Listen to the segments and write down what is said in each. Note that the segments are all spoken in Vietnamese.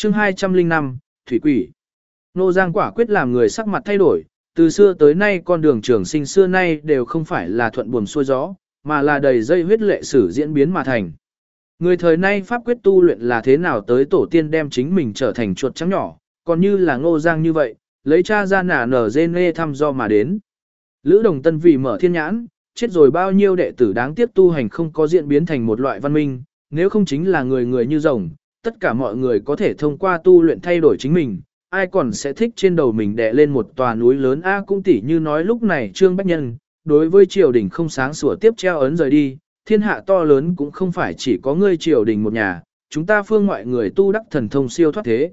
chương 205, Thủy Quỷ. Nô Giang quả quyết làm người sắc mặt thay đổi, từ xưa tới nay con đường trường sinh xưa nay đều không phải là thuận buồm xuôi gió, mà là đầy dây huyết lệ sử diễn biến mà thành. Người thời nay pháp quyết tu luyện là thế nào tới tổ tiên đem chính mình trở thành chuột trắng nhỏ, còn như là Ngô Giang như vậy, lấy cha ra nở dê nê thăm do mà đến. Lữ Đồng Tân vì mở thiên nhãn, chết rồi bao nhiêu đệ tử đáng tiếc tu hành không có diễn biến thành một loại văn minh, nếu không chính là người người như rồng, tất cả mọi người có thể thông qua tu luyện thay đổi chính mình, ai còn sẽ thích trên đầu mình đè lên một tòa núi lớn a cũng tỉ như nói lúc này Trương Bách Nhân, đối với triều đình không sáng sủa tiếp treo ấn rời đi, thiên hạ to lớn cũng không phải chỉ có ngươi triều đình một nhà, chúng ta phương ngoại người tu đắc thần thông siêu thoát thế.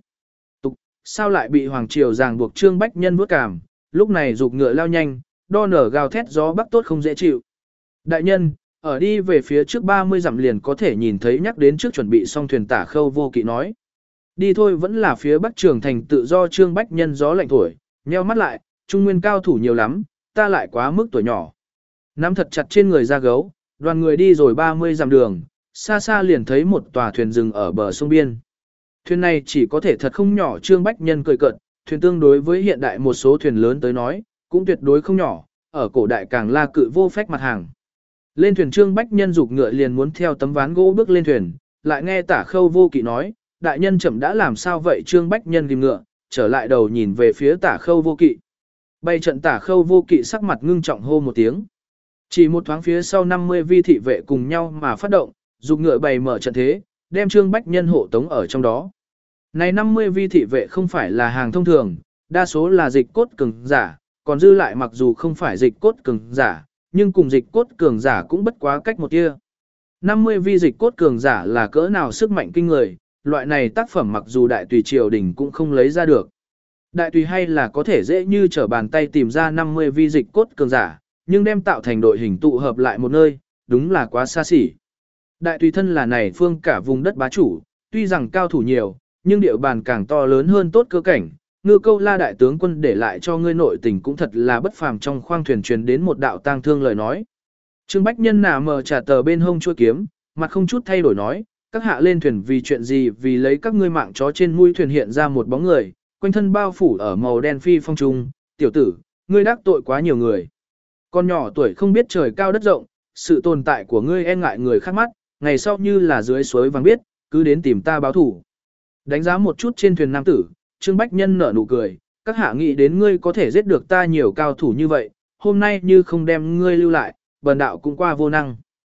Sao lại bị hoàng triều ràng buộc Trương Bách Nhân vuốt cảm, lúc này giục ngựa lao nhanh, đo nở gào thét gió bắc tốt không dễ chịu. Đại nhân, ở đi về phía trước 30 dặm liền có thể nhìn thấy nhắc đến trước chuẩn bị xong thuyền Tả Khâu Vô Kỵ nói. Đi thôi vẫn là phía bắc trường thành tự do Trương Bách Nhân gió lạnh thổi, nheo mắt lại, trung nguyên cao thủ nhiều lắm, ta lại quá mức tuổi nhỏ. Nắm thật chặt trên người ra gấu, đoàn người đi rồi 30 dặm đường, xa xa liền thấy một tòa thuyền dừng ở bờ sông biên. Thuyền này chỉ có thể thật không nhỏ Trương Bách Nhân cười cợt, thuyền tương đối với hiện đại một số thuyền lớn tới nói, cũng tuyệt đối không nhỏ, ở cổ đại càng là cự vô phách mặt hàng. Lên thuyền Trương Bách Nhân dục ngựa liền muốn theo tấm ván gỗ bước lên thuyền, lại nghe Tả Khâu Vô Kỵ nói, đại nhân chậm đã làm sao vậy Trương Bách Nhân ghim ngựa, trở lại đầu nhìn về phía Tả Khâu Vô Kỵ. Bay trận Tả Khâu Vô Kỵ sắc mặt ngưng trọng hô một tiếng. Chỉ một thoáng phía sau 50 vi thị vệ cùng nhau mà phát động, dục ngựa bày mở trận thế, đem Trương Bách Nhân hộ tống ở trong đó. Này 50 vi thị vệ không phải là hàng thông thường, đa số là dịch cốt cường giả, còn dư lại mặc dù không phải dịch cốt cường giả, nhưng cùng dịch cốt cường giả cũng bất quá cách một tia. 50 vi dịch cốt cường giả là cỡ nào sức mạnh kinh người, loại này tác phẩm mặc dù đại tùy triều đình cũng không lấy ra được. Đại tùy hay là có thể dễ như trở bàn tay tìm ra 50 vi dịch cốt cường giả, nhưng đem tạo thành đội hình tụ hợp lại một nơi, đúng là quá xa xỉ. Đại tùy thân là này phương cả vùng đất bá chủ, tuy rằng cao thủ nhiều, nhưng địa bàn càng to lớn hơn tốt cơ cảnh. Ngư Câu La đại tướng quân để lại cho ngươi nội tình cũng thật là bất phàm trong khoang thuyền truyền đến một đạo tang thương lời nói. Trương Bách Nhân nả mờ trả tờ bên hông chuôi kiếm, mặt không chút thay đổi nói, các hạ lên thuyền vì chuyện gì vì lấy các ngươi mạng chó trên mũi thuyền hiện ra một bóng người, quanh thân bao phủ ở màu đen phi phong trung, tiểu tử, ngươi đắc tội quá nhiều người. Con nhỏ tuổi không biết trời cao đất rộng, sự tồn tại của ngươi e ngại người khác mắt, ngày sau như là dưới suối vàng biết, cứ đến tìm ta báo thủ. Đánh giá một chút trên thuyền nam tử, Trương Bách Nhân nở nụ cười, các hạ nghĩ đến ngươi có thể giết được ta nhiều cao thủ như vậy, hôm nay như không đem ngươi lưu lại, bần đạo cũng qua vô năng.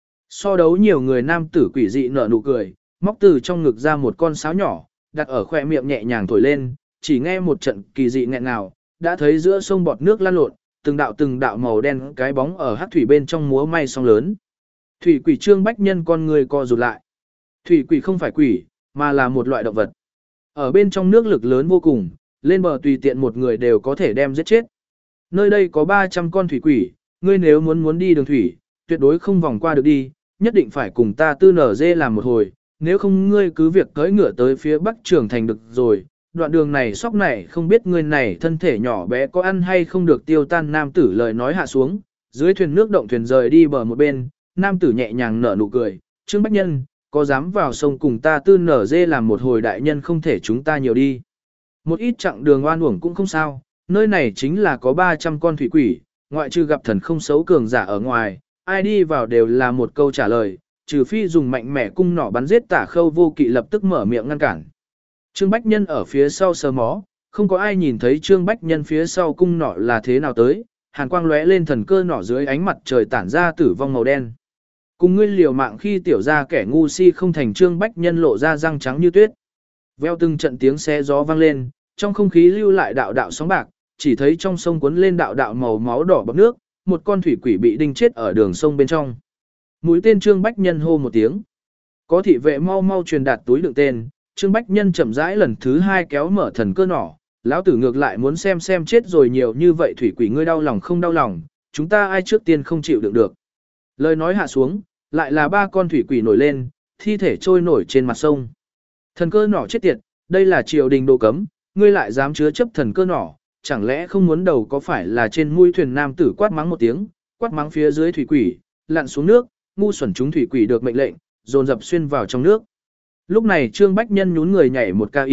So đấu nhiều người nam tử quỷ dị nở nụ cười, móc từ trong ngực ra một con sáo nhỏ, đặt ở khỏe miệng nhẹ nhàng thổi lên, chỉ nghe một trận kỳ dị nghẹn ngào, đã thấy giữa sông bọt nước lan lộn, từng đạo màu đen cái bóng ở hắc thủy bên trong múa may sóng lớn. Thủy quỷ Trương Bách Nhân con người co rụt lại. Thủy quỷ không phải quỷ, mà là một loại động vật. Ở bên trong nước lực lớn vô cùng, lên bờ tùy tiện một người đều có thể đem giết chết. Nơi đây có 300 con thủy quỷ, ngươi nếu muốn đi đường thủy, tuyệt đối không vòng qua được đi, nhất định phải cùng ta tư nở dê làm một hồi, nếu không ngươi cứ việc cưỡi ngựa tới phía bắc trường thành được rồi. Đoạn đường này sóc này không biết ngươi này thân thể nhỏ bé có ăn hay không được tiêu tan nam tử lời nói hạ xuống, dưới thuyền nước động thuyền rời đi bờ một bên, nam tử nhẹ nhàng nở nụ cười, Trương Bách Nhân, có dám vào sông cùng ta tư nở dê làm một hồi đại nhân không thể chúng ta nhiều đi. Một ít chặng đường oan uổng cũng không sao, nơi này chính là có 300 con thủy quỷ, ngoại trừ gặp thần không xấu cường giả ở ngoài, ai đi vào đều là một câu trả lời, trừ phi dùng mạnh mẽ cung nỏ bắn giết Tả Khâu Vô Kỵ lập tức mở miệng ngăn cản. Trương Bách Nhân ở phía sau sờ mó, không có ai nhìn thấy Trương Bách Nhân phía sau cung nỏ là thế nào tới, hàn quang lóe lên thần cơ nỏ dưới ánh mặt trời tản ra tử vong màu đen. Cùng ngươi liều mạng khi tiểu ra kẻ ngu si không thành Trương Bách Nhân lộ ra răng trắng như tuyết. Veo từng trận tiếng xe gió vang lên, trong không khí lưu lại đạo đạo sóng bạc, chỉ thấy trong sông cuốn lên đạo đạo màu máu đỏ bọt nước, một con thủy quỷ bị đinh chết ở đường sông bên trong. Mũi tên Trương Bách Nhân hô một tiếng. Có thị vệ mau mau truyền đạt túi đựng tên, Trương Bách Nhân chậm rãi lần thứ 2 kéo mở thần cơ nỏ, lão tử ngược lại muốn xem chết rồi nhiều như vậy thủy quỷ ngươi đau lòng không đau lòng, chúng ta ai trước tiên không chịu đựng được. Lời nói hạ xuống, lại là 3 con thủy quỷ nổi lên, thi thể trôi nổi trên mặt sông. Thần cơ nỏ chết tiệt, đây là triều đình đồ cấm, ngươi lại dám chứa chấp thần cơ nỏ, chẳng lẽ không muốn đầu có phải là trên mũi thuyền nam tử quát mắng một tiếng, quát mắng phía dưới thủy quỷ, lặn xuống nước, ngu xuẩn chúng thủy quỷ được mệnh lệnh, dồn dập xuyên vào trong nước. Lúc này Trương Bách Nhân nhún người nhảy một ca y,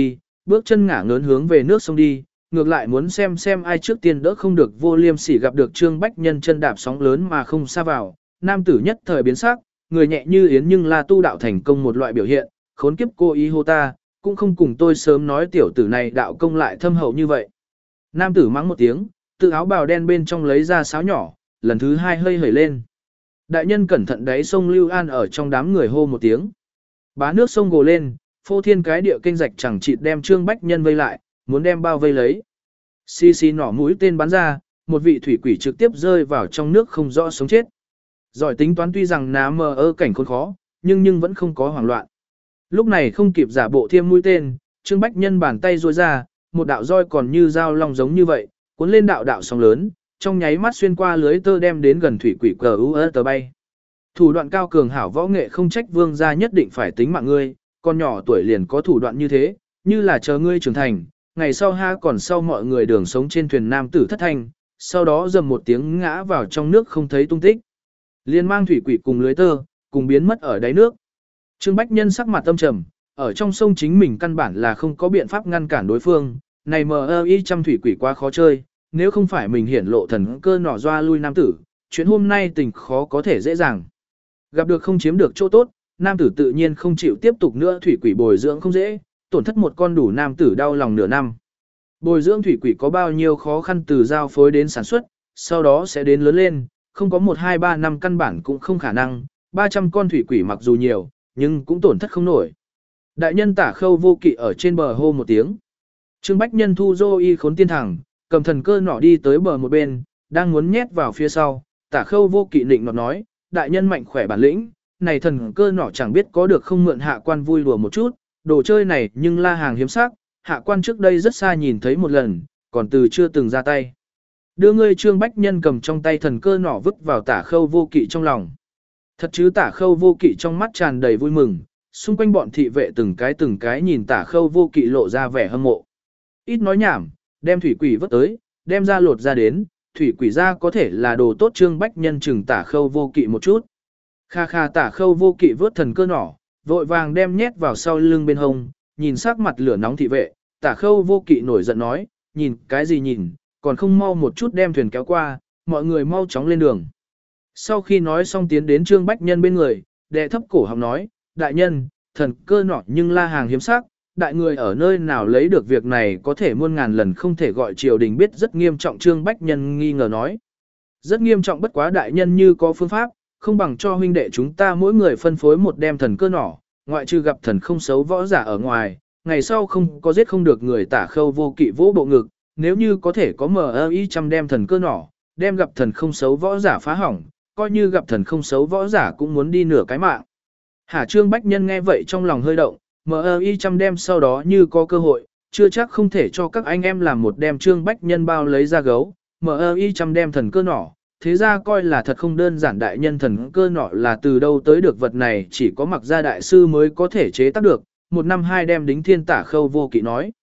bước chân ngả ngớn hướng về nước sông đi, ngược lại muốn xem ai trước tiên đỡ không được vô liêm sỉ gặp được Trương Bách Nhân chân đạp sóng lớn mà không xa vào, nam tử nhất thời biến sắc, người nhẹ như yến nhưng là tu đạo thành công một loại biểu hiện, khốn kiếp cô ý hô ta, cũng không cùng tôi sớm nói tiểu tử này đạo công lại thâm hậu như vậy. Nam tử mắng một tiếng, tự áo bào đen bên trong lấy ra sáo nhỏ, lần thứ hai hơi hởi lên. Đại nhân cẩn thận đáy sông Lưu An ở trong đám người hô một tiếng. Bá nước sông gồ lên, phô thiên cái địa kênh rạch chẳng chịt đem Trương Bách Nhân vây lại, muốn đem bao vây lấy. Xì xì nỏ mũi tên bắn ra, một vị thủy quỷ trực tiếp rơi vào trong nước không rõ sống chết. Giỏi tính toán tuy rằng ná mờ ơ cảnh khốn khó, nhưng vẫn không có hoảng loạn. Lúc này không kịp giả bộ thiêm mũi tên, Trương Bách Nhân bàn tay duỗi ra, một đạo roi còn như dao long giống như vậy, cuốn lên đạo đạo sóng lớn, trong nháy mắt xuyên qua lưới tơ đem đến gần thủy quỷ cờ tờ bay. Thủ đoạn cao cường hảo võ nghệ không trách vương gia nhất định phải tính mạng ngươi, con nhỏ tuổi liền có thủ đoạn như thế, như là chờ ngươi trưởng thành, ngày sau ha còn sau mọi người đường sống trên thuyền nam tử thất thanh, sau đó dầm một tiếng ngã vào trong nước không thấy tung tích. Liên mang thủy quỷ cùng lưới tơ, cùng biến mất ở đáy nước. Trương Bách Nhân sắc mặt tâm trầm, ở trong sông chính mình căn bản là không có biện pháp ngăn cản đối phương, này trăm thủy quỷ quá khó chơi, nếu không phải mình hiển lộ thần cơ nỏ doa lui nam tử, chuyện hôm nay tình khó có thể dễ dàng. Gặp được không chiếm được chỗ tốt, nam tử tự nhiên không chịu tiếp tục nữa thủy quỷ bồi dưỡng không dễ, tổn thất một con đủ nam tử đau lòng nửa năm. Bồi dưỡng thủy quỷ có bao nhiêu khó khăn từ giao phối đến sản xuất, sau đó sẽ đến lớn lên, không có 1 2 3 năm căn bản cũng không khả năng, 300 con thủy quỷ mặc dù nhiều, nhưng cũng tổn thất không nổi. Đại nhân Tả Khâu Vô Kỵ ở trên bờ hô một tiếng. Trương Bách Nhân thu dô y khốn tiên thẳng, cầm thần cơ nỏ đi tới bờ một bên, đang muốn nhét vào phía sau, Tả Khâu Vô Kỵ nịnh nọt nói, đại nhân mạnh khỏe bản lĩnh, này thần cơ nỏ chẳng biết có được không mượn hạ quan vui đùa một chút, đồ chơi này nhưng la hàng hiếm sắc, hạ quan trước đây rất xa nhìn thấy một lần, còn từ chưa từng ra tay. Đưa ngươi Trương Bách Nhân cầm trong tay thần cơ nỏ vứt vào Tả Khâu Vô Kỵ trong lòng. Thật chứ Tả Khâu Vô Kỵ trong mắt tràn đầy vui mừng, xung quanh bọn thị vệ từng cái nhìn Tả Khâu Vô Kỵ lộ ra vẻ hâm mộ. Ít nói nhảm, đem thủy quỷ vứt tới, đem ra lột ra đến, thủy quỷ ra có thể là đồ tốt. Trương Bách Nhân chừng Tả Khâu Vô Kỵ một chút. Kha kha Tả Khâu Vô Kỵ vớt thần cơ nỏ, vội vàng đem nhét vào sau lưng bên hông, nhìn sắc mặt lửa nóng thị vệ, Tả Khâu Vô Kỵ nổi giận nói, nhìn cái gì nhìn, còn không mau một chút đem thuyền kéo qua, mọi người mau chóng lên đường. Sau khi nói xong tiến đến Trương Bách Nhân bên người, đệ thấp cổ họng nói, đại nhân, thần cơ nỏ nhưng la hàng hiếm sắc, đại người ở nơi nào lấy được việc này có thể muôn ngàn lần không thể gọi triều đình biết, rất nghiêm trọng. Trương Bách Nhân nghi ngờ nói, rất nghiêm trọng, bất quá đại nhân như có phương pháp, không bằng cho huynh đệ chúng ta mỗi người phân phối một đem thần cơ nỏ, ngoại trừ gặp thần không xấu võ giả ở ngoài, ngày sau không có giết không được người. Tả Khâu Vô Kỵ vỗ bộ ngực, nếu như có thể có trăm đem thần cơ nỏ, đem gặp thần không xấu võ giả phá hỏng, coi như gặp thần không xấu võ giả cũng muốn đi nửa cái mạng. Hả? Trương Bách Nhân nghe vậy trong lòng hơi động, trăm đem sau đó như có cơ hội, chưa chắc không thể cho các anh em làm một đem. Trương Bách Nhân bao lấy ra gấu, trăm đem thần cơ nỏ, thế ra coi là thật không đơn giản. Đại nhân thần cơ nỏ là từ đâu tới được, vật này chỉ có Mặc Gia đại sư mới có thể chế tác được, 1 năm 2 đem đính thiên. Tả Khâu Vô Kỵ nói.